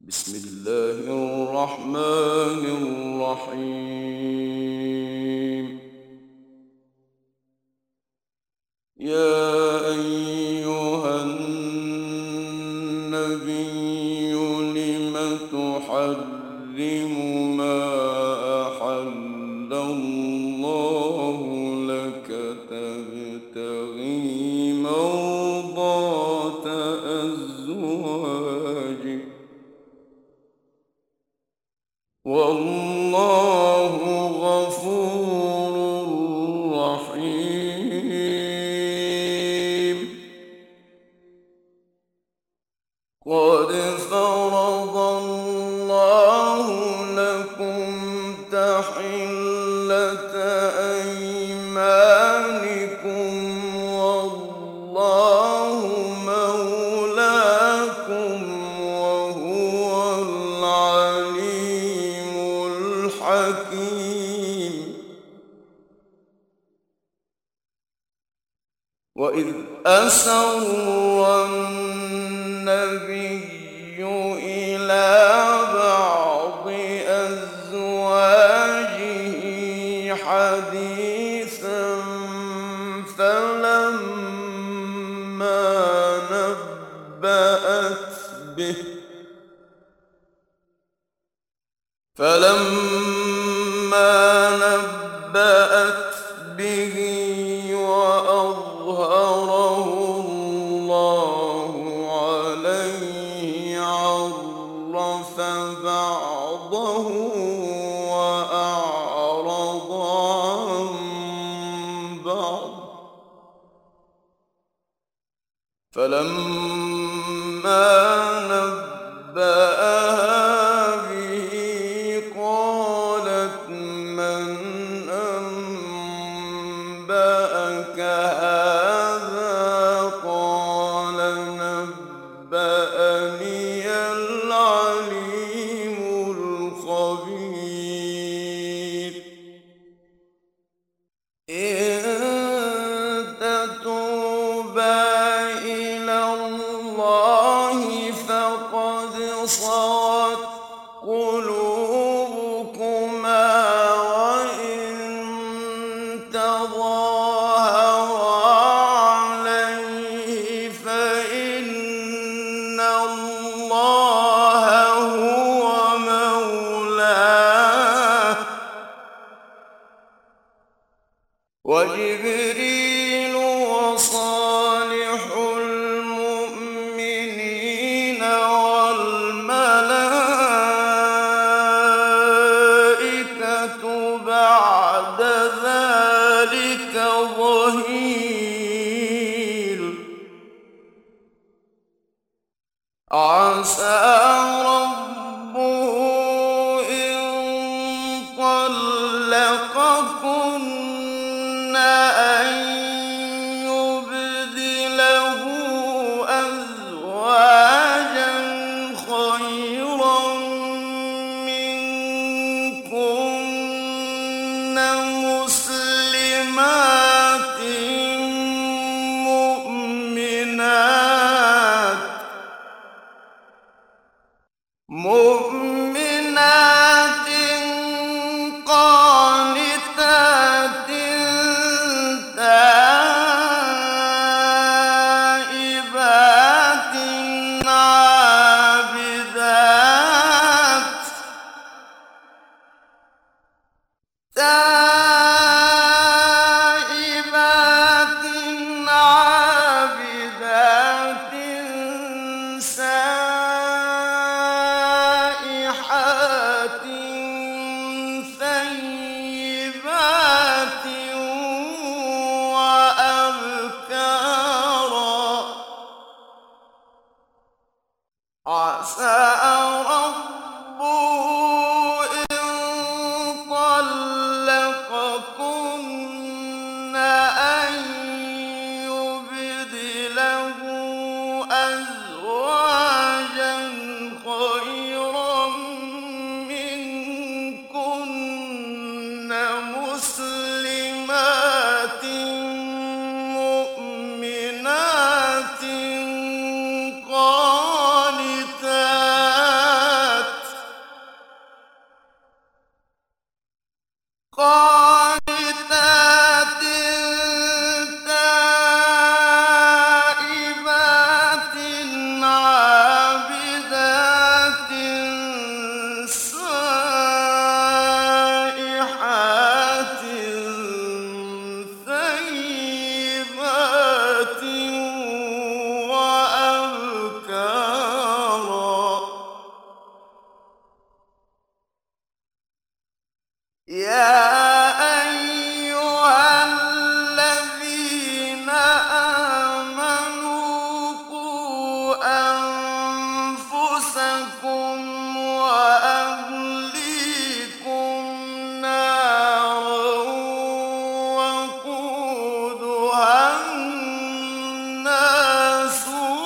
بسم الله الرحمن الرحيم. يا أيها النبي لم تحرم ما أحل الله لك تبتغي مرضات أزواجك والله غفور رحيم. قد فرض الله لكم تحلة أيمانكم والله مولاكم وهو العليم الحكيم. وإذ أسر النبي إلى بعض أزواجه حديثا فلما نبأت به وأظهره الله عليه عرف بعضه وأعرض عن بعض. فلما نبأها به قالت من أنبأك هذا قال نبأني العليم الخبير. إن تتوبا إلى الله فقد صغت قلوبكما وإن تظاهرا عليه فإن الله هو مولاه وجبريل وصالح المؤمنين والملائكة بعد ذلك ظهير. عسى ربه إن طلقكن أن يبدله أزواجا خيرا منكن مسلمات مؤمنات قانتات تائبات عابدات سائحات ثيبات وأبكارا. عسى ربه إن طلقكن أن يبدله أزواجا خيرا منكن مسلمات مؤمنات قانتات يا أيها الذين آمنوا قوا أنفسكم وأهليكم نارا وقودها الناس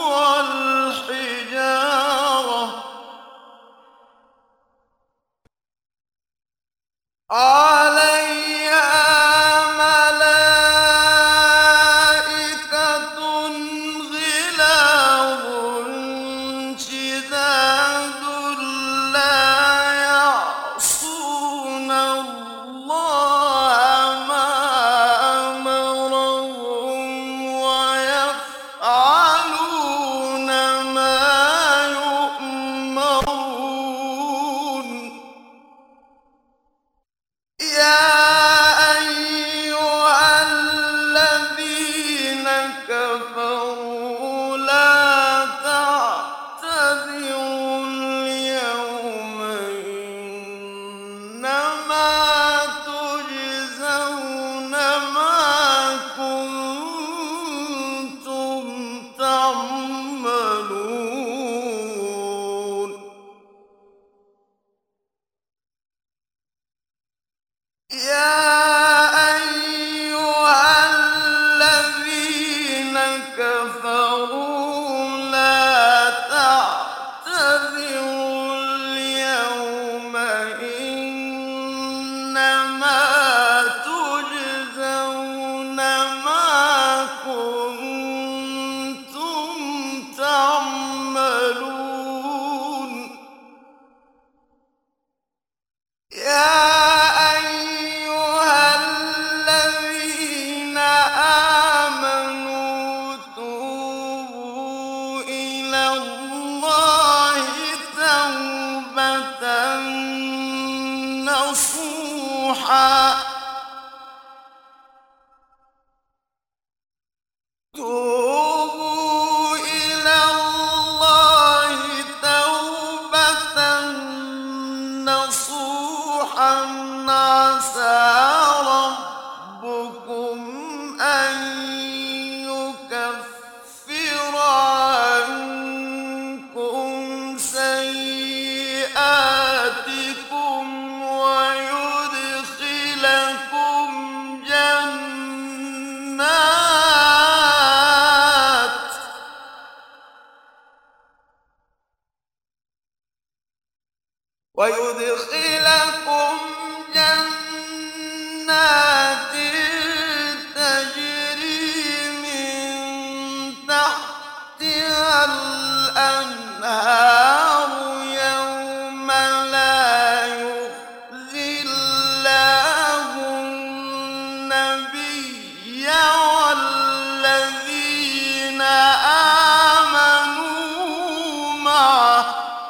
والحجارة عليها ملائكة غلاظ شداد لا يعصون الله ما أمرهم ويفعلون ما يؤمرون يا أيها الذين كفروا لا تعتذروا اليوم إنما تجزون ما كنتم تعملون يا أيها الذين كفروا لا تعتذروا اليوم إنما تجزون ما كنتم تعملون يا أيها الذين آمنوا توبوا إلى الله توبة نصوحا توبوا إلى الله توبة نصوحا عسى ربكم أن يكفر عنكم سيئاتكم ويدخلكم جنات تجري من تحتها الأنهار يوم لا يخزي الله النبي والذين آمنوا معه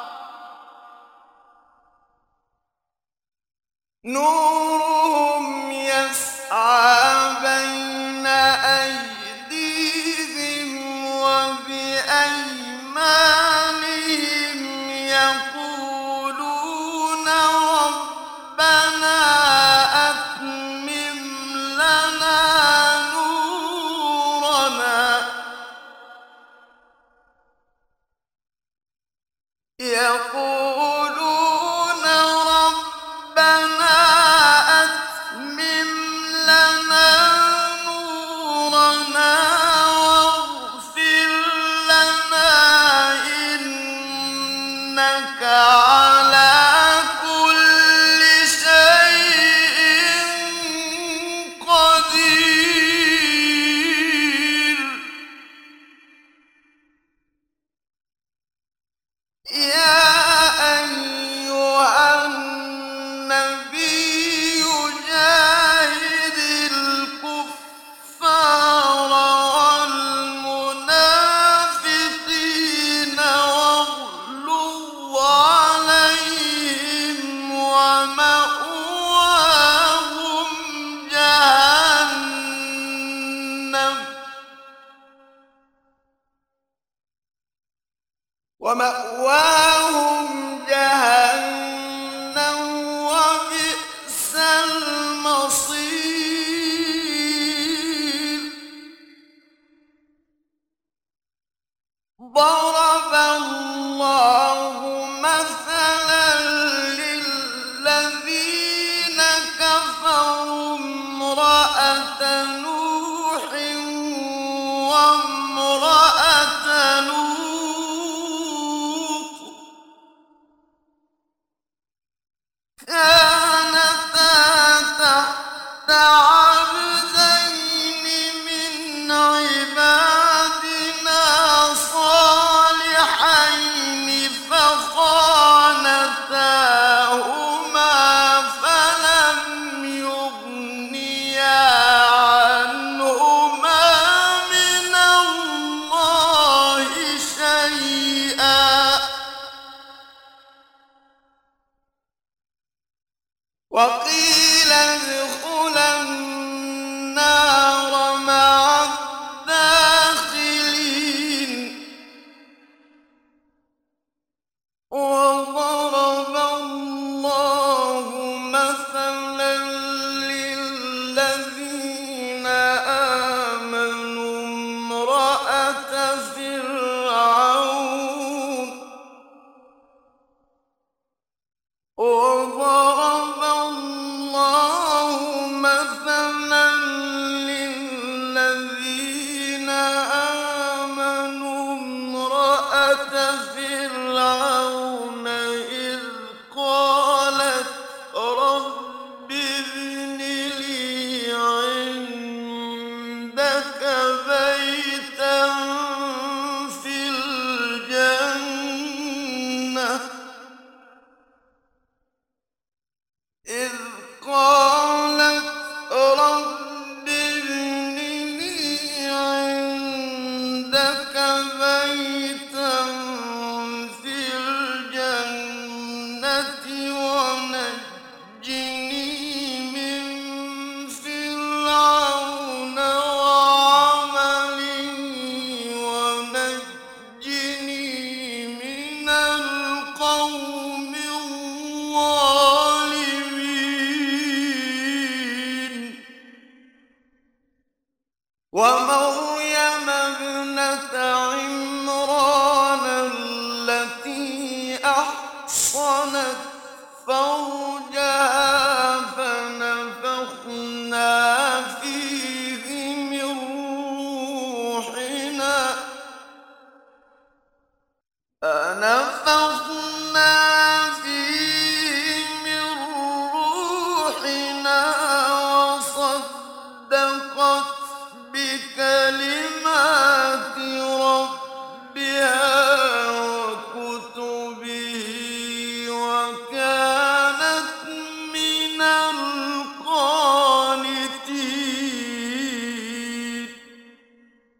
نورهم يسعى بين أيديهم وبأيمانهم يقولون ربنا أتمم لنا نورنا يقولون ربنا أتمم لنا نورنا واغفر لنا إنك على كل شيء قدير يا أيها النبي جاهد الكفار والمنافقين واغلظ عليهم مثلا للذين كفروا امرأة نوح وامرأة لوط كانتا تحت عبدين من عبادنا صالحين فخانتاهما فلم يغنيا عنهما من الله شيئا وقيل ادخلا النار مع الداخلين وضرب الله مثلا للذين آمنوا امرأة فرعون وضرب الله مثلا للذين آمنوا امرأة فرعون إذ قالت رب ابن لي عندك بيتا في الجنة إذ قالت رب ابن لي عندك بيتا في الجنة ونجني من فرعون وعمله ونجني من القوم الظالمين ومريم ابنة عمران التي أحصنت فرجها فنفخنا فيه من روحنا